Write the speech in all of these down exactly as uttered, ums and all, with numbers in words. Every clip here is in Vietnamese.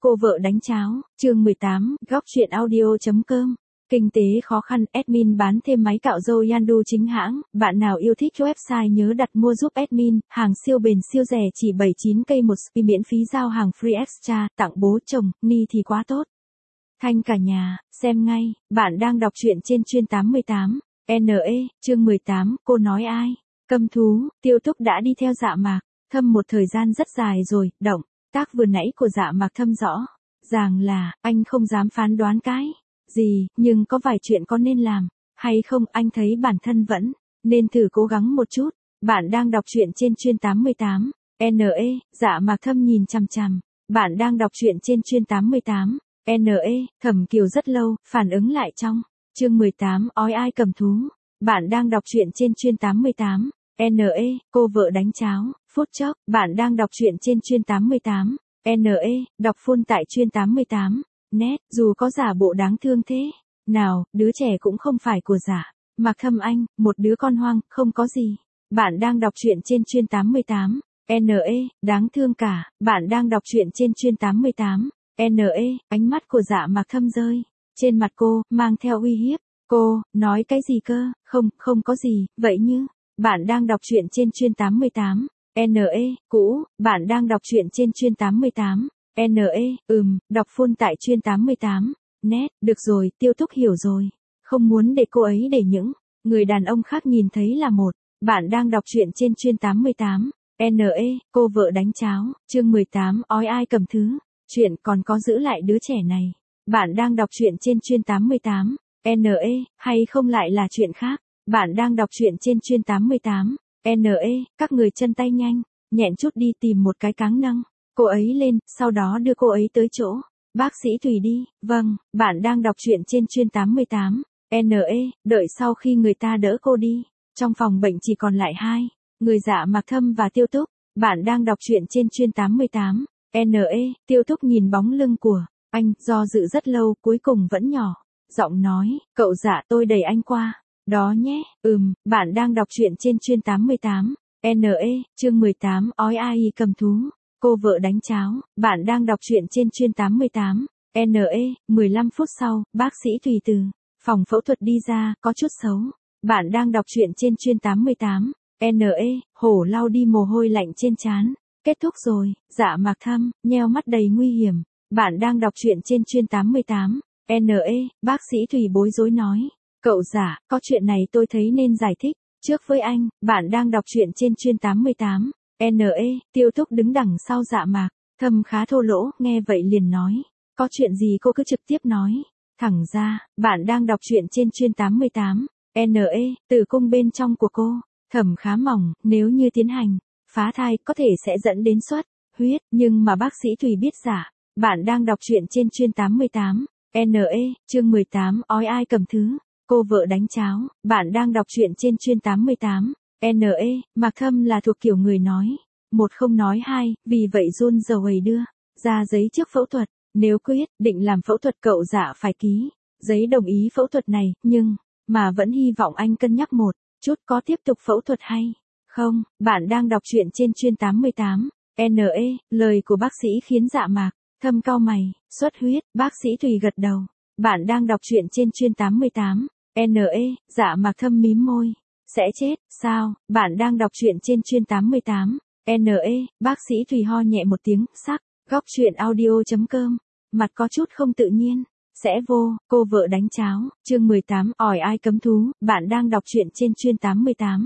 cô vợ đánh cháo, chương mười tám, góc chuyện audio.com. Kinh tế khó khăn, admin bán thêm máy cạo râu Yandu chính hãng, bạn nào yêu thích website nhớ đặt mua giúp admin, hàng siêu bền siêu rẻ chỉ bảy mươi chín k một spi miễn phí giao hàng free extra, tặng bố chồng, ni thì quá tốt. Thanh cả nhà, xem ngay, bạn đang đọc truyện trên chuyên tám mươi tám, N E, chương mười tám, cô nói ai? Câm thú, Tiêu Túc đã đi theo Dạ Mạc Thâm một thời gian rất dài rồi, động tác vừa nãy của Dạ Mạc Thâm rõ ràng là, anh không dám phán đoán cái gì, nhưng có vài chuyện có nên làm, hay không, anh thấy bản thân vẫn nên thử cố gắng một chút. Bạn đang đọc truyện trên chuyên tám mươi tám, N E, Dạ Mạc Thâm nhìn chằm chằm, bạn đang đọc truyện trên chuyên tám mươi tám, N E, Thẩm Kiều rất lâu, phản ứng lại trong chương mười tám, ói ai cầm thú. Bạn đang đọc truyện trên chuyên tám mươi tám, N E, cô vợ đánh cháo, phút chốc, bạn đang đọc truyện trên chuyên tám mươi tám, N E, đọc full tại chuyên tám mươi tám, net, dù có giả bộ đáng thương thế nào, đứa trẻ cũng không phải của Dạ Mạc Thâm anh, một đứa con hoang, không có gì. Bạn đang đọc truyện trên chuyên tám mươi tám, N E, đáng thương cả, bạn đang đọc truyện trên chuyên tám mươi tám, N E, ánh mắt của Dạ Mạc Thâm rơi trên mặt cô, mang theo uy hiếp. Cô, nói cái gì cơ, không, không có gì, vậy như, bạn đang đọc truyện trên chuyên tám mươi tám, N E, cũ, bạn đang đọc truyện trên chuyên tám mươi tám, N E, ừm, đọc full tại chuyên tám mươi tám, net, được rồi, Tiêu Túc hiểu rồi, không muốn để cô ấy để những người đàn ông khác nhìn thấy là một. Bạn đang đọc truyện trên chuyên tám mươi tám, N E, cô vợ đánh cháo, chương mười tám, ói ai cầm thứ, chuyện còn có giữ lại đứa trẻ này. Bạn đang đọc truyện trên chuyên tám mươi tám, N E, hay không lại là chuyện khác. Bạn đang đọc truyện trên chuyên tám mươi tám, N E, các người chân tay nhanh, nhẹn chút đi tìm một cái cáng nâng cô ấy lên, sau đó đưa cô ấy tới chỗ bác sĩ Thùy đi. Vâng, bạn đang đọc truyện trên chuyên tám mươi tám, N E, đợi sau khi người ta đỡ cô đi, trong phòng bệnh chỉ còn lại hai người, Dạ Mạc Thâm và Tiêu Túc. Bạn đang đọc truyện trên chuyên tám mươi tám, N E, Tiêu Túc nhìn bóng lưng của anh, do dự rất lâu, cuối cùng vẫn nhỏ giọng nói, cậu Dạ tôi đẩy anh qua đó nhé. Ừm, bạn đang đọc truyện trên chuyên tám mươi tám, N E, chương mười tám, ói ai cầm thú, cô vợ đánh cháo. Bạn đang đọc truyện trên chuyên tám mươi tám, N E, mười lăm phút sau, bác sĩ Thùy từ phòng phẫu thuật đi ra, có chút xấu. Bạn đang đọc truyện trên chuyên tám mươi tám, N E, hổ lau đi mồ hôi lạnh trên trán. Kết thúc rồi, Dạ Mạc Thâm, nheo mắt đầy nguy hiểm. Bạn đang đọc truyện trên chuyên tám mươi tám, N E, bác sĩ Thùy bối rối nói, cậu Dạ, có chuyện này tôi thấy nên giải thích trước với anh. Bạn đang đọc truyện trên chuyên tám mươi tám, N E, Tiêu Túc đứng đằng sau Dạ Mạc Thâm khá thô lỗ, nghe vậy liền nói, có chuyện gì cô cứ trực tiếp nói thẳng ra. Bạn đang đọc truyện trên chuyên tám mươi tám, N E, tử cung bên trong của cô Thẩm khá mỏng, nếu như tiến hành phá thai có thể sẽ dẫn đến xuất huyết, nhưng mà bác sĩ Thùy biết giả. Bạn đang đọc truyện trên chuyên tám mươi tám, N E, chương mười tám, ói ai cầm thứ, cô vợ đánh cháo. Bạn đang đọc truyện trên chuyên tám mươi tám, N E, Mạc Thâm là thuộc kiểu người nói một không nói hai, vì vậy run rẩy đưa ra giấy trước phẫu thuật. Nếu quyết định làm phẫu thuật cậu Dạ phải ký giấy đồng ý phẫu thuật này, nhưng mà vẫn hy vọng anh cân nhắc một chút có tiếp tục phẫu thuật hay không. Bạn đang đọc truyện trên chuyên tám mươi tám, N E, lời của bác sĩ khiến Dạ Mạc Thâm cau mày. Xuất huyết, bác sĩ Thùy gật đầu. Bạn đang đọc truyện trên chuyên tám mươi tám, N E, Dạ Mạc Thâm mím môi. Sẽ chết, sao? Bạn đang đọc truyện trên chuyên tám mươi tám, N E, bác sĩ Thùy ho nhẹ một tiếng, sắc, góc chuyện audio.com, mặt có chút không tự nhiên. Sẽ vô, cô vợ đánh cháo, chương mười tám, ỏi ai cấm thú. Bạn đang đọc truyện trên chuyên tám mươi tám,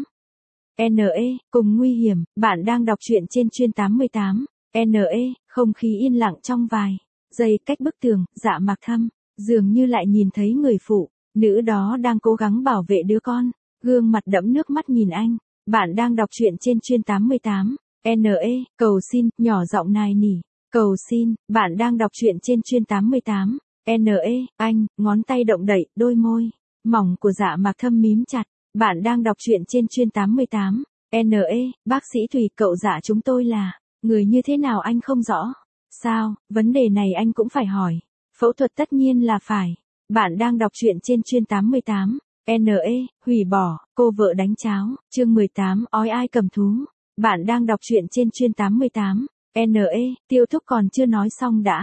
N E, cùng nguy hiểm. Bạn đang đọc truyện trên chuyên tám mươi tám, N E, không khí yên lặng trong vài giây cách bức tường. Dạ Mạc Thâm dường như lại nhìn thấy người phụ nữ đó đang cố gắng bảo vệ đứa con, gương mặt đẫm nước mắt nhìn anh. Bạn đang đọc truyện trên chuyên tám mươi tám, N E, cầu xin, nhỏ giọng nài nỉ, cầu xin. Bạn đang đọc truyện trên chuyên tám mươi tám, N E, anh, ngón tay động đậy, đôi môi mỏng của Dạ Mạc Thâm mím chặt. Bạn đang đọc truyện trên chuyên tám mươi tám, N E, bác sĩ Thùy, cậu Dạ chúng tôi là người như thế nào anh không rõ sao? Vấn đề này anh cũng phải hỏi. Phẫu thuật tất nhiên là phải. Bạn đang đọc truyện trên chuyên tám mươi tám, N E, hủy bỏ, cô vợ đánh cháo, chương mười tám, ói ai cầm thú. Bạn đang đọc truyện trên chuyên tám mươi tám, N E, Tiêu Thúc còn chưa nói xong đã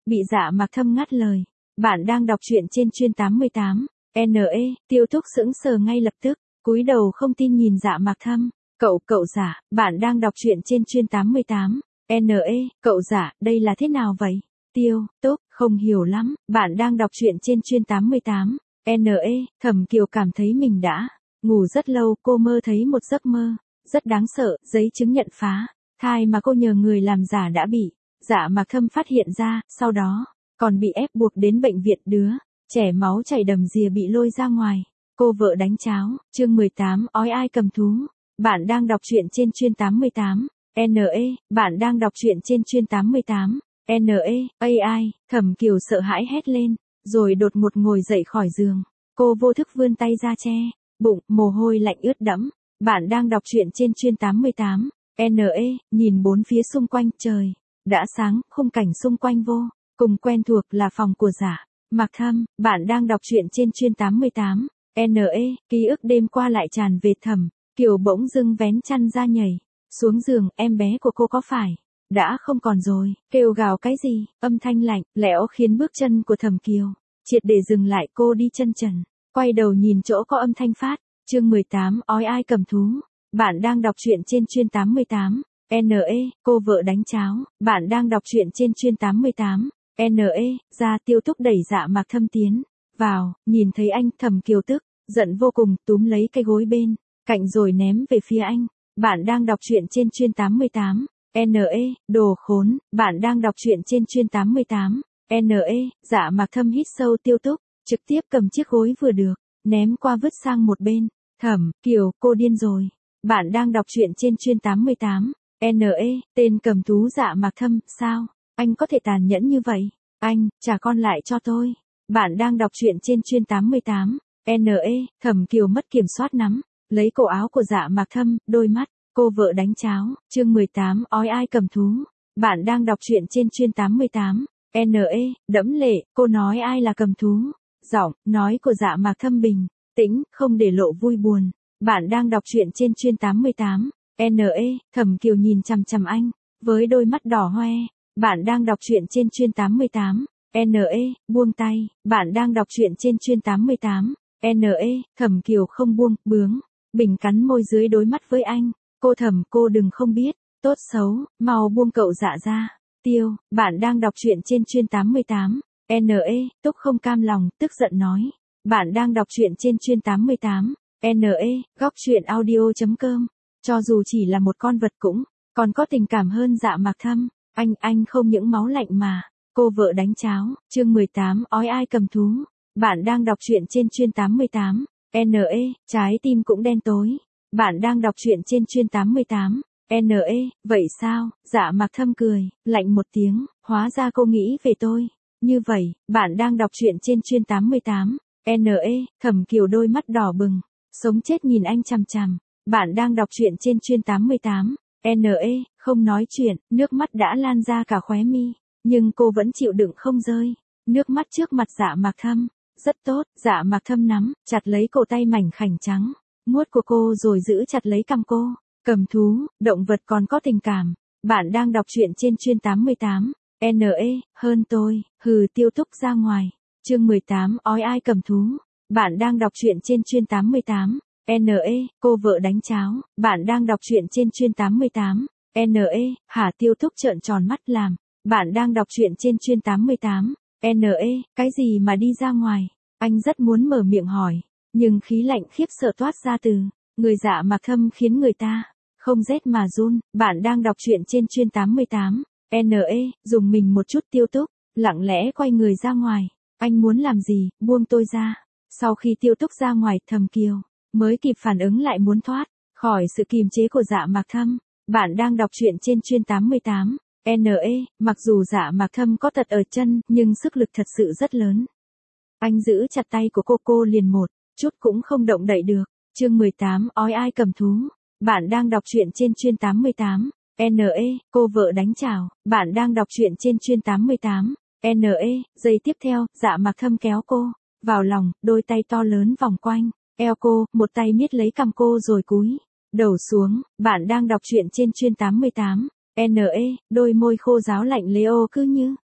Bị Dạ Mạc Thâm ngắt lời. Bạn đang đọc truyện trên chuyên tám mươi tám. N E, Tiêu Túc sững sờ ngay lập tức, cúi đầu không tin nhìn Dạ Mạc Thâm. Cậu, cậu giả, bạn đang đọc truyện trên chuyên tám mươi tám. N E, cậu giả, đây là thế nào vậy? Tiêu Túc, không hiểu lắm, bạn đang đọc truyện trên chuyên tám mươi tám. N E, Thẩm Kiều cảm thấy mình đã ngủ rất lâu, cô mơ thấy một giấc mơ rất đáng sợ, giấy chứng nhận phá thai mà cô nhờ người làm giả đã bị Dạ Mạc Thâm phát hiện ra, sau đó còn bị ép buộc đến bệnh viện, đứa trẻ máu chảy đầm đìa bị lôi ra ngoài. Cô vợ đánh cháo, chương mười tám, ói ai cầm thú. Bạn đang đọc truyện trên chuyên tám mươi tám. N E, bạn đang đọc truyện trên chuyên tám mươi tám. N E, A I, Thẩm Kiều sợ hãi hét lên, rồi đột ngột ngồi dậy khỏi giường. Cô vô thức vươn tay ra che bụng, mồ hôi lạnh ướt đẫm. Bạn đang đọc truyện trên chuyên tám mươi tám. N E, nhìn bốn phía xung quanh, trời đã sáng, khung cảnh xung quanh vô cùng quen thuộc, là phòng của Dạ Mạc Thâm. Bạn đang đọc truyện trên chuyên tám mươi tám. N E, ký ức đêm qua lại tràn về. Thẩm Kiều bỗng dưng vén chăn ra nhảy xuống giường, em bé của cô có phải đã không còn rồi? Kêu gào cái gì? Âm thanh lạnh lẽo khiến bước chân của Thẩm Kiều triệt để dừng lại. Cô đi chân trần, quay đầu nhìn chỗ có âm thanh phát. Chương mười tám, ói ai cầm thú. Bạn đang đọc truyện trên chuyên tám mươi tám. N E, cô vợ đánh cháo. Bạn đang đọc truyện trên chuyên tám mươi tám. N E, ra. Tiêu Túc đẩy Dạ Mạc Thâm tiến vào, nhìn thấy anh, Thẩm Kiều tức giận vô cùng, túm lấy cái gối bên cạnh rồi ném về phía anh. Bạn đang đọc truyện trên chuyên tám mươi tám. N E, đồ khốn. Bạn đang đọc truyện trên chuyên tám mươi tám. N E, Dạ Mạc Thâm hít sâu. Tiêu Túc trực tiếp cầm chiếc gối vừa được ném qua vứt sang một bên. Thẩm Kiều, cô điên rồi. Bạn đang đọc truyện trên chuyên tám mươi tám. N E, tên cầm thú Dạ Mạc Thâm, sao anh có thể tàn nhẫn như vậy? Anh, trả con lại cho tôi. Bạn đang đọc truyện trên chuyên tám mươi tám. N E, Thẩm Kiều mất kiểm soát nắm lấy cổ áo của Dạ Mạc Thâm, đôi mắt cô vợ đánh cháo. Chương mười tám, ói ai cầm thú. Bạn đang đọc truyện trên chuyên tám mươi tám. N E, đẫm lệ, cô nói ai là cầm thú? Giọng nói của Dạ Mạc Thâm bình tĩnh, không để lộ vui buồn. Bạn đang đọc truyện trên chuyên tám mươi tám. N E, Thẩm Kiều nhìn chằm chằm anh với đôi mắt đỏ hoe. Bạn đang đọc truyện trên chuyên tám mươi tám. N E, buông tay. Bạn đang đọc truyện trên chuyên tám mươi tám. N E, Thẩm Kiều không buông, bướng bình cắn môi dưới đối mắt với anh. Cô Thẩm, cô đừng không biết tốt xấu, mau buông cậu Dạ ra. Tiêu, bạn đang đọc truyện trên chuyên tám mươi tám. N E, Túc không cam lòng, tức giận nói. Bạn đang đọc truyện trên chuyên tám mươi tám. N E, góc truyện audio.com. Cho dù chỉ là một con vật cũng còn có tình cảm hơn Dạ Mạc Thâm. Anh, anh không những máu lạnh mà. Cô vợ đánh cháo. Chương mười tám, ói ai cầm thú. Bạn đang đọc truyện trên chuyên tám mươi tám. N E, trái tim cũng đen tối. Bạn đang đọc truyện trên chuyên tám mươi tám. N E, vậy sao? Dạ Mạc Thâm cười lạnh một tiếng, hóa ra cô nghĩ về tôi như vậy. Bạn đang đọc truyện trên chuyên tám mươi tám. N E, Thẩm Kiều đôi mắt đỏ bừng, sống chết nhìn anh chằm chằm. Bạn đang đọc truyện trên chuyên tám mươi tám. N E, không nói chuyện, nước mắt đã lan ra cả khóe mi, nhưng cô vẫn chịu đựng không rơi nước mắt trước mặt Dạ Mạc Thâm. Rất tốt. Dạ Mạc Thâm nắm chặt lấy cổ tay mảnh khảnh trắng muốt của cô rồi giữ chặt lấy cằm cô. Cầm thú, động vật còn có tình cảm. Bạn đang đọc truyện trên chuyên tám mươi tám. N E, hơn tôi. Hừ. Tiêu Túc ra ngoài. Chương mười tám, ói ai cầm thú. Bạn đang đọc truyện trên chuyên tám mươi tám. N E, cô vợ đánh cháo. Bạn đang đọc truyện trên chuyên tám mươi tám. N E, hả? Tiêu Túc trợn tròn mắt làm. Bạn đang đọc truyện trên chuyên tám mươi tám. N E, cái gì mà đi ra ngoài? Anh rất muốn mở miệng hỏi, nhưng khí lạnh khiếp sợ toát ra từ người Dạ Mạc Thâm khiến người ta không rét mà run. Bạn đang đọc truyện trên chuyên tám mươi tám. N E, dùng mình một chút. Tiêu Túc lặng lẽ quay người ra ngoài. Anh muốn làm gì? Buông tôi ra. Sau khi Tiêu Túc ra ngoài, Thẩm Kiều mới kịp phản ứng lại muốn thoát khỏi sự kiềm chế của Dạ Mạc Thâm. Bạn đang đọc truyện trên chuyên tám mươi tám. N E, mặc dù Dạ Mạc Thâm có tật ở chân, nhưng sức lực thật sự rất lớn. Anh giữ chặt tay của cô, cô liền một chút cũng không động đậy được. Chương mười tám, ói ai cầm thú. Bạn đang đọc truyện trên chuyên tám mươi tám. N E, cô vợ đánh chảo. Bạn đang đọc truyện trên chuyên tám mươi tám. N E, giây tiếp theo, Dạ Mạc Thâm kéo cô vào lòng, đôi tay to lớn vòng quanh eo cô, một tay miết lấy cằm cô rồi cúi đầu xuống. Bạn đang đọc truyện trên chuyên tám mươi tám. N E, đôi môi khô ráo lạnh lẽo cứ như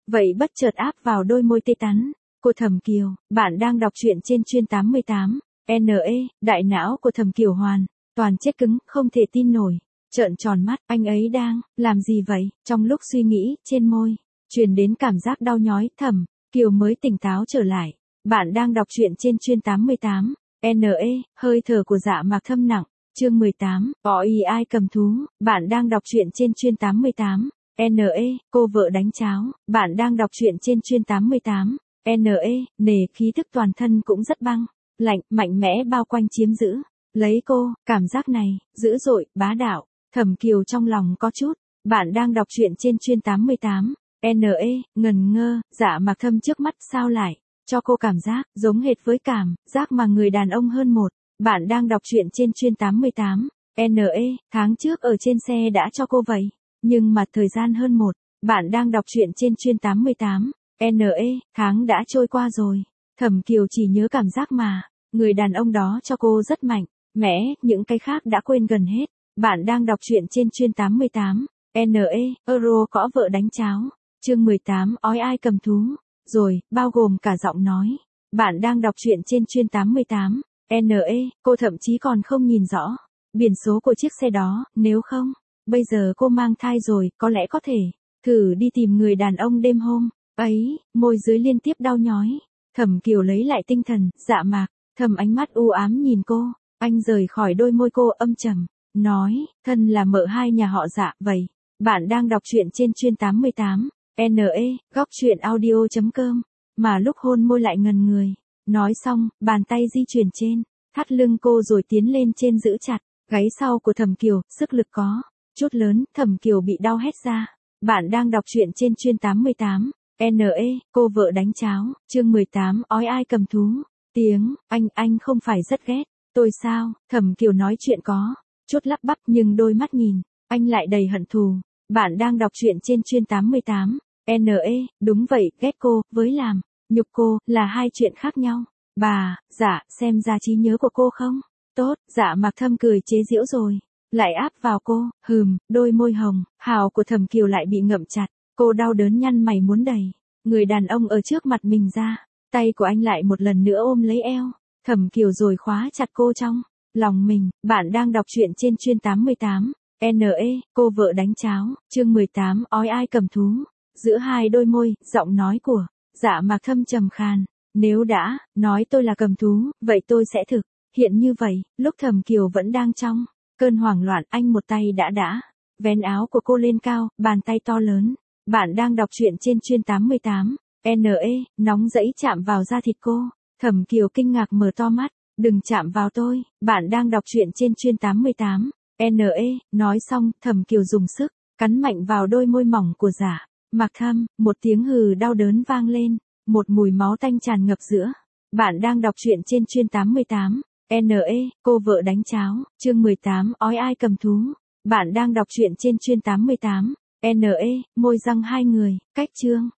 vậy bất chợt áp vào đôi môi tê tắn. Cô Thẩm Kiều, bạn đang đọc truyện trên chuyên tám mươi tám. en e, đại não của Thẩm Kiều hoàn toàn chết cứng, không thể tin nổi. Trợn tròn mắt, anh ấy đang làm gì vậy? Trong lúc suy nghĩ, trên môi truyền đến cảm giác đau nhói. Thẩm Kiều mới tỉnh táo trở lại. Bạn đang đọc truyện trên chuyên tám mươi tám. en e, hơi thở của Dạ Mạc Thâm nặng. Chương mười tám, có ý ai cầm thú. Bạn đang đọc truyện trên chuyên tám mươi tám. en e, cô vợ đánh cháo. Bạn đang đọc truyện trên chuyên tám mươi tám. en e, nề khí thức toàn thân cũng rất băng, lạnh, mạnh mẽ bao quanh chiếm giữ lấy cô, cảm giác này, dữ dội, bá đạo. Thẩm Kiều trong lòng có chút. Bạn đang đọc truyện trên chuyên tám mươi tám. en e, ngần ngơ, Dạ Mạc Thâm trước mắt sao lại cho cô cảm giác giống hệt với cảm giác mà người đàn ông hơn một. Bạn đang đọc truyện trên chuyên tám mươi tám. en e, tháng trước ở trên xe đã cho cô vậy, nhưng mà thời gian hơn một. Bạn đang đọc truyện trên chuyên tám mươi tám. en e, tháng đã trôi qua rồi. Thẩm Kiều chỉ nhớ cảm giác mà người đàn ông đó cho cô rất mạnh mẽ, những cái khác đã quên gần hết. Bạn đang đọc truyện trên chuyên tám mươi tám. en e, Euro cõ vợ đánh cháo. Chương mười tám, ói ai cầm thú. Rồi, bao gồm cả giọng nói. Bạn đang đọc truyện trên chuyên tám mươi tám. en e, cô thậm chí còn không nhìn rõ biển số của chiếc xe đó, nếu không, bây giờ cô mang thai rồi, có lẽ có thể thử đi tìm người đàn ông đêm hôm ấy. Môi dưới liên tiếp đau nhói. Thẩm Kiều lấy lại tinh thần. Dạ Mạc Thâm ánh mắt u ám nhìn cô. Anh rời khỏi đôi môi cô, âm trầm nói, thân là mợ hai nhà họ Dạ. Vậy, bạn đang đọc truyện trên chuyên tám mươi tám. en e, góc truyện audio chấm com. Mà lúc hôn môi lại ngần người. Nói xong, bàn tay di chuyển trên thắt lưng cô rồi tiến lên trên giữ chặt gáy sau của Thẩm Kiều, sức lực có chút lớn. Thẩm Kiều bị đau hét ra. Bạn đang đọc truyện trên chuyên tám mươi tám. en e, cô vợ đánh cháo. Chương mười tám, ói ai cầm thú. Tiếng anh anh không phải rất ghét tôi sao? Thẩm Kiều nói chuyện có chút lắp bắp, nhưng đôi mắt nhìn anh lại đầy hận thù. Bạn đang đọc truyện trên chuyên tám mươi tám. en e, đúng vậy, ghét cô với làm nhục cô là hai chuyện khác nhau. Bà, dạ, xem ra trí nhớ của cô không tốt. Dạ Mạc Thâm cười chế giễu rồi lại áp vào cô. Hừm, đôi môi hồng hào của Thẩm Kiều lại bị ngậm chặt. Cô đau đớn nhăn mày muốn đẩy người đàn ông ở trước mặt mình ra. Tay của anh lại một lần nữa ôm lấy eo Thẩm Kiều rồi khóa chặt cô trong lòng mình. Bạn đang đọc truyện trên chuyên tám mươi tám. en e, cô vợ đánh cháo. Chương mười tám, ói ai cầm thú. Giữa hai đôi môi, giọng nói của Dạ Mạc Thâm trầm khàn. Nếu đã nói tôi là cầm thú, vậy tôi sẽ thực hiện như vậy. Lúc Thẩm Kiều vẫn đang trong cơn hoảng loạn, anh một tay đã đã vén áo của cô lên cao, bàn tay to lớn. Bạn đang đọc truyện trên chuyên tám mươi tám. en e, nóng rẫy chạm vào da thịt cô. Thẩm Kiều kinh ngạc mở to mắt. Đừng chạm vào tôi. Bạn đang đọc truyện trên chuyên tám mươi tám. en e, nói xong, Thẩm Kiều dùng sức cắn mạnh vào đôi môi mỏng của Dạ Mạc Thâm. Một tiếng hừ đau đớn vang lên. Một mùi máu tanh tràn ngập giữa. Bạn đang đọc truyện trên chuyên tám mươi tám. en e, cô vợ đánh cháo. Chương mười tám, ói ai cầm thú. Bạn đang đọc truyện trên chuyên tám mươi tám. en e, môi răng hai người, cách chương